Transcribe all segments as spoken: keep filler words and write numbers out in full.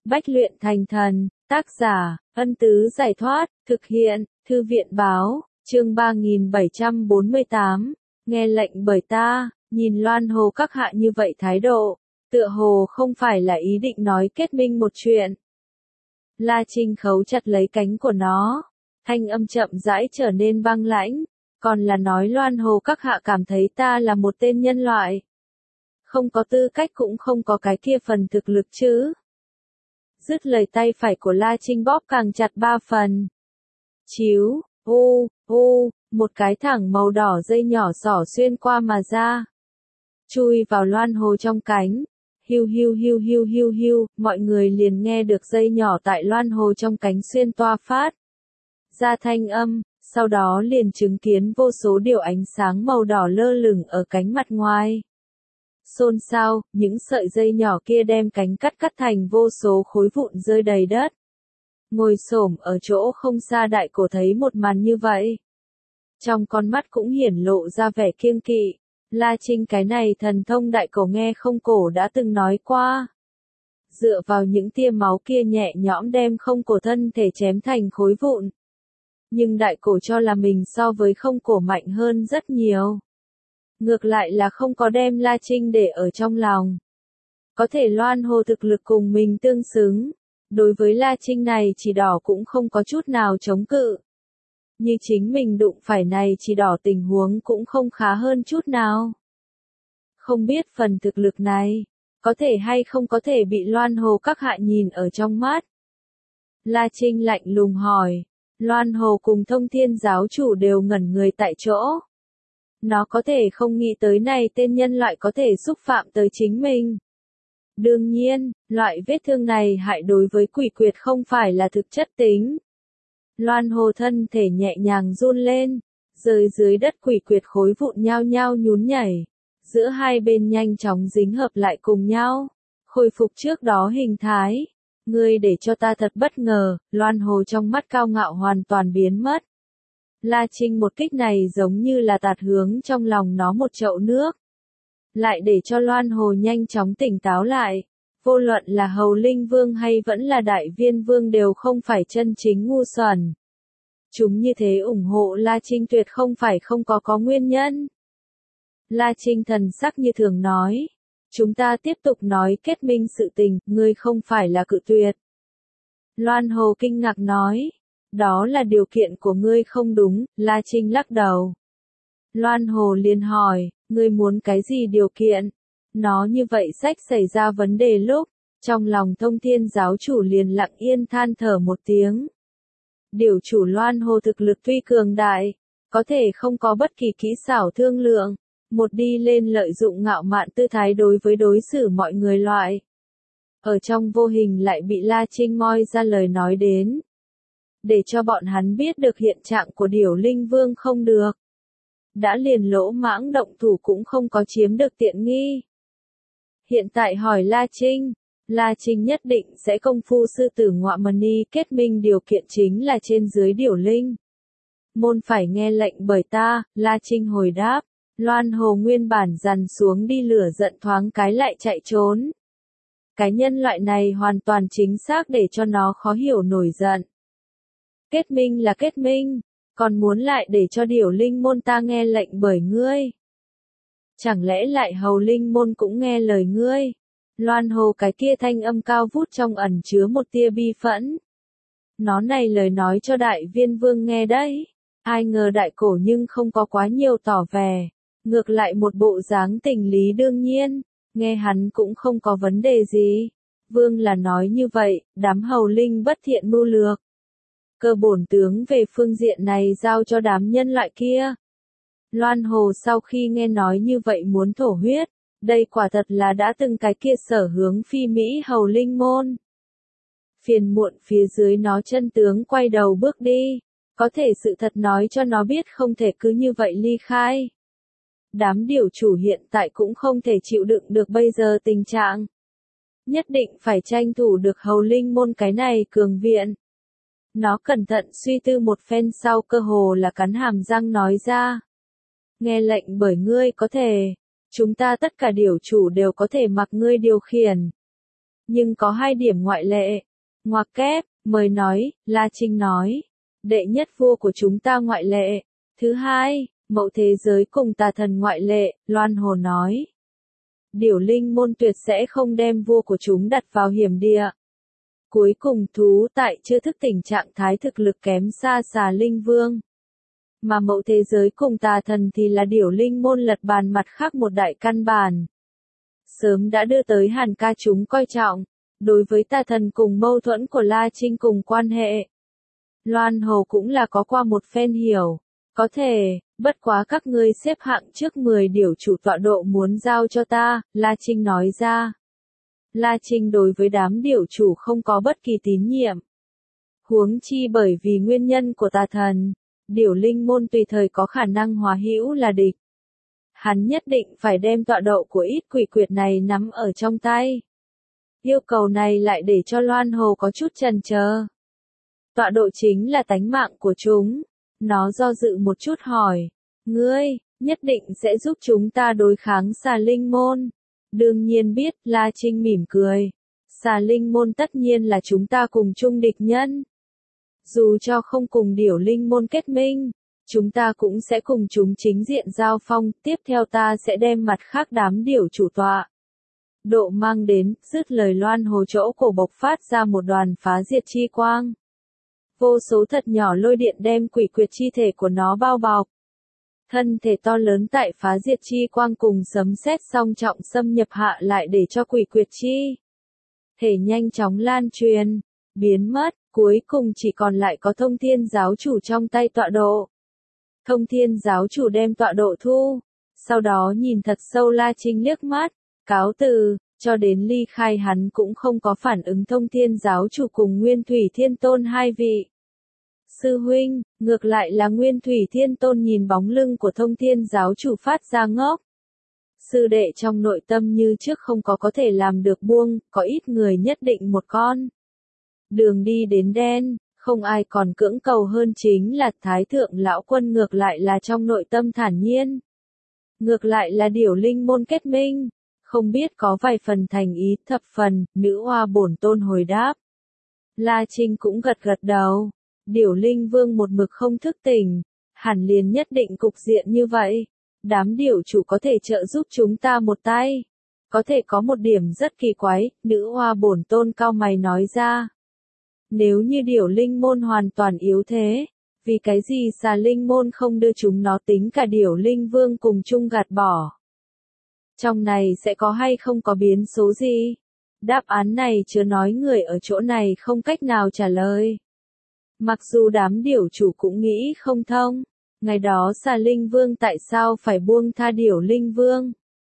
Bách luyện thành thần, tác giả, Ân Tứ Giải Thoát, thực hiện, Thư viện báo, chương ba nghìn bảy trăm bốn mươi tám, nghe lệnh bởi ta, nhìn Loan Hồ các hạ như vậy thái độ, tựa hồ không phải là ý định nói kết minh một chuyện. La Trinh khấu chặt lấy cánh của nó, thanh âm chậm rãi trở nên băng lãnh, còn là nói Loan Hồ các hạ cảm thấy ta là một tên nhân loại. Không có tư cách cũng không có cái kia phần thực lực chứ. Dứt lời tay phải của La Trinh bóp càng chặt ba phần. Chíu, ô, ô, một cái thẳng màu đỏ dây nhỏ xỏ xuyên qua mà ra. Chui vào Loan Hồ trong cánh. Hiu hiu hiu hiu hiu hiu, mọi người liền nghe được dây nhỏ tại Loan Hồ trong cánh xuyên toa phát ra thanh âm, sau đó liền chứng kiến vô số điều ánh sáng màu đỏ lơ lửng ở cánh mặt ngoài. Xôn xao, những sợi dây nhỏ kia đem cánh cắt cắt thành vô số khối vụn rơi đầy đất. Ngồi xổm ở chỗ không xa đại cổ thấy một màn như vậy. Trong con mắt cũng hiển lộ ra vẻ kiêng kỵ. La Trinh cái này thần thông đại cổ nghe không cổ đã từng nói qua. Dựa vào những tia máu kia nhẹ nhõm đem không cổ thân thể chém thành khối vụn. Nhưng đại cổ cho là mình so với không cổ mạnh hơn rất nhiều. Ngược lại là không có đem La Trinh để ở trong lòng. Có thể Loan Hồ thực lực cùng mình tương xứng. Đối với La Trinh này chỉ đỏ cũng không có chút nào chống cự. Như chính mình đụng phải này chỉ đỏ tình huống cũng không khá hơn chút nào. Không biết phần thực lực này, có thể hay không có thể bị Loan Hồ các hạ nhìn ở trong mắt. La Trinh lạnh lùng hỏi, Loan Hồ cùng Thông Thiên giáo chủ đều ngẩn người tại chỗ. Nó có thể không nghĩ tới này tên nhân loại có thể xúc phạm tới chính mình. Đương nhiên, loại vết thương này hại đối với quỷ quyệt không phải là thực chất tính. Loan Hồ thân thể nhẹ nhàng run lên, rơi dưới đất quỷ quyệt khối vụn nhao nhao nhún nhảy, giữa hai bên nhanh chóng dính hợp lại cùng nhau, khôi phục trước đó hình thái. Ngươi để cho ta thật bất ngờ, Loan Hồ trong mắt cao ngạo hoàn toàn biến mất. La Trinh một kích này giống như là tạt hướng trong lòng nó một chậu nước. Lại để cho Loan Hồ nhanh chóng tỉnh táo lại. Vô luận là Hầu Linh Vương hay vẫn là Đại Viên Vương đều không phải chân chính ngu xuẩn. Chúng như thế ủng hộ La Trinh tuyệt không phải không có có nguyên nhân. La Trinh thần sắc như thường nói. Chúng ta tiếp tục nói kết minh sự tình, ngươi không phải là cự tuyệt. Loan Hồ kinh ngạc nói. Đó là điều kiện của ngươi không đúng, La Trinh lắc đầu. Loan Hồ liền hỏi, ngươi muốn cái gì điều kiện? Nó như vậy sách xảy ra vấn đề lúc, trong lòng Thông Thiên giáo chủ liền lặng yên than thở một tiếng. Điều chủ Loan Hồ thực lực tuy cường đại, có thể không có bất kỳ kỹ xảo thương lượng, một đi lên lợi dụng ngạo mạn tư thái đối với đối xử mọi người loại. Ở trong vô hình lại bị La Trinh moi ra lời nói đến. Để cho bọn hắn biết được hiện trạng của Điểu Linh Vương không được. Đã liền lỗ mãng động thủ cũng không có chiếm được tiện nghi. Hiện tại hỏi La Trinh, La Trinh nhất định sẽ công phu sư tử ngọa mani kết minh điều kiện chính là trên dưới Điểu Linh. Môn phải nghe lệnh bởi ta, La Trinh hồi đáp, Loan Hồ nguyên bản dằn xuống đi lửa giận thoáng cái lại chạy trốn. Cái nhân loại này hoàn toàn chính xác để cho nó khó hiểu nổi giận. Kết minh là kết minh, còn muốn lại để cho Điểu Linh môn ta nghe lệnh bởi ngươi. Chẳng lẽ lại Hầu Linh môn cũng nghe lời ngươi? Loan Hồ cái kia thanh âm cao vút trong ẩn chứa một tia bi phẫn. Nó này lời nói cho Đại Viên Vương nghe đấy. Ai ngờ đại cổ nhưng không có quá nhiều tỏ vẻ. Ngược lại một bộ dáng tình lý đương nhiên, nghe hắn cũng không có vấn đề gì. Vương là nói như vậy, đám Hầu Linh bất thiện mưu lược. Cơ bổn tướng về phương diện này giao cho đám nhân loại kia. Loan Hồ sau khi nghe nói như vậy muốn thổ huyết, đây quả thật là đã từng cái kia sở hướng phi Mỹ Hầu Linh môn. Phiền muộn phía dưới nó chân tướng quay đầu bước đi, có thể sự thật nói cho nó biết không thể cứ như vậy ly khai. Đám điều chủ hiện tại cũng không thể chịu đựng được bây giờ tình trạng. Nhất định phải tranh thủ được Hầu Linh môn cái này cường viện. Nó cẩn thận suy tư một phen sau cơ hồ là cắn hàm răng nói ra. Nghe lệnh bởi ngươi có thể, chúng ta tất cả điều chủ đều có thể mặc ngươi điều khiển. nhưng có hai điểm ngoại lệ. Ngoặc kép, mời nói, La Trinh nói. Đệ nhất vua của chúng ta ngoại lệ. Thứ hai, mậu thế giới cùng tà thần ngoại lệ, Loan Hồ nói. Điểu linh môn tuyệt sẽ không đem vua của chúng đặt vào hiểm địa. Cuối cùng thú tại chưa thức tỉnh trạng thái thực lực kém xa xà linh vương. Mà mậu thế giới cùng tà thần thì là điểu linh môn lật bàn mặt khác một đại căn bản. Sớm đã đưa tới Hàn ca chúng coi trọng. Đối với tà thần cùng mâu thuẫn của La Trinh cùng quan hệ. Loan Hồ cũng là có qua một phen hiểu. Có thể, bất quá các ngươi xếp hạng trước mười điểu chủ tọa độ muốn giao cho ta, La Trinh nói ra. La Trinh đối với đám điểu chủ không có bất kỳ tín nhiệm. Huống chi bởi vì nguyên nhân của tà thần, điểu linh môn tùy thời có khả năng hóa hữu là địch. Hắn nhất định phải đem tọa độ của ít quỷ quyệt này nắm ở trong tay. Yêu cầu này lại để cho Loan Hồ có chút chần chờ. Tọa độ chính là tánh mạng của chúng. Nó do dự một chút hỏi. Ngươi, nhất định sẽ giúp chúng ta đối kháng xà linh môn. Đương nhiên biết, La Trinh mỉm cười. Xà linh môn tất nhiên là chúng ta cùng chung địch nhân. Dù cho không cùng điểu linh môn kết minh, chúng ta cũng sẽ cùng chúng chính diện giao phong. Tiếp theo ta sẽ đem mặt khác đám điểu chủ tọa độ mang đến, dứt lời Loan Hồ chỗ cổ bộc phát ra một đoàn phá diệt chi quang. Vô số thật nhỏ lôi điện đem quỷ quyệt chi thể của nó bao bọc. Thân thể to lớn tại phá diệt chi quang cùng sấm sét song trọng xâm nhập hạ lại để cho quỷ quyệt chi thể nhanh chóng lan truyền, biến mất, cuối cùng chỉ còn lại có Thông Thiên giáo chủ trong tay tọa độ. Thông Thiên giáo chủ đem tọa độ thu, sau đó nhìn thật sâu La Trinh liếc mắt, cáo từ, cho đến ly khai hắn cũng không có phản ứng Thông Thiên giáo chủ cùng Nguyên Thủy Thiên Tôn hai vị. Sư huynh, ngược lại là Nguyên Thủy Thiên Tôn nhìn bóng lưng của Thông Thiên giáo chủ phát ra ngốc. Sư đệ trong nội tâm như trước không có có thể làm được buông, có ít người nhất định một con đường đi đến đen, không ai còn cưỡng cầu hơn chính là Thái Thượng Lão Quân ngược lại là trong nội tâm thản nhiên. Ngược lại là điểu linh môn kết minh, không biết có vài phần thành ý thập phần, nữ hoa bổn tôn hồi đáp. La Trinh cũng gật gật đầu, điểu linh vương một mực không thức tỉnh, hẳn liền nhất định cục diện như vậy. Đám điểu chủ có thể trợ giúp chúng ta một tay. Có thể có một điểm rất kỳ quái, nữ hoa bổn tôn cao mày nói ra. Nếu như điểu linh môn hoàn toàn yếu thế, vì cái gì xà linh môn không đưa chúng nó tính cả điểu linh vương cùng chung gạt bỏ? Trong này sẽ có hay không có biến số gì? Đáp án này chưa nói người ở chỗ này không cách nào trả lời. Mặc dù đám điểu chủ cũng nghĩ không thông, ngày đó xà linh vương tại sao phải buông tha điểu linh vương?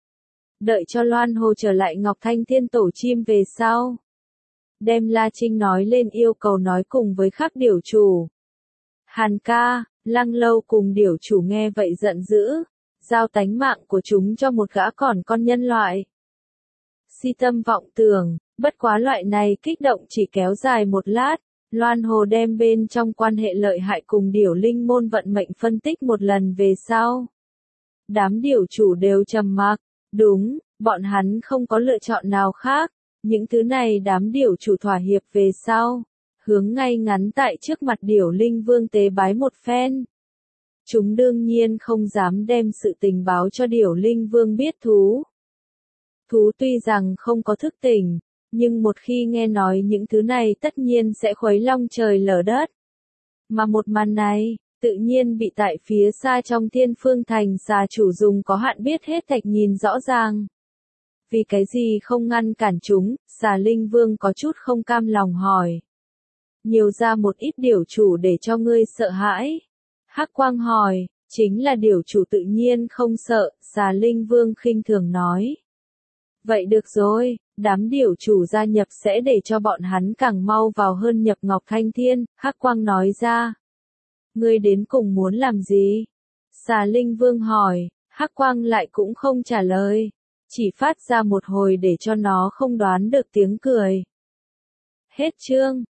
Đợi cho Loan Hồ trở lại Ngọc Thanh Thiên Tổ chim về sau. Đem La Trinh nói lên yêu cầu nói cùng với khắc điểu chủ. Hàn ca, Lăng Lâu cùng điểu chủ nghe vậy giận dữ, giao tánh mạng của chúng cho một gã còn con nhân loại. Si tâm vọng tưởng, bất quá loại này kích động chỉ kéo dài một lát, Loan Hồ đem bên trong quan hệ lợi hại cùng điểu linh môn vận mệnh phân tích một lần về sau. Đám điểu chủ đều trầm mặc, đúng, bọn hắn không có lựa chọn nào khác. Những thứ này đám điểu chủ thỏa hiệp về sau, hướng ngay ngắn tại trước mặt điểu linh vương tế bái một phen. Chúng đương nhiên không dám đem sự tình báo cho điểu linh vương biết thú. Thú tuy rằng không có thức tỉnh, nhưng một khi nghe nói những thứ này tất nhiên sẽ khuấy long trời lở đất. Mà một màn này, tự nhiên bị tại phía xa trong Thiên Phương Thành xà chủ dùng có hạn biết hết thạch nhìn rõ ràng. Vì cái gì không ngăn cản chúng, xà linh vương có chút không cam lòng hỏi. Nhiều ra một ít điểu chủ để cho ngươi sợ hãi. Hắc Quang hỏi, chính là điểu chủ tự nhiên không sợ, xà linh vương khinh thường nói. Vậy được rồi, đám điểu chủ gia nhập sẽ để cho bọn hắn càng mau vào hơn nhập Ngọc Thanh Thiên, Hắc Quang nói ra. Ngươi đến cùng muốn làm gì? Xà linh vương hỏi, Hắc Quang lại cũng không trả lời. Chỉ phát ra một hồi để cho nó không đoán được tiếng cười. Hết chương.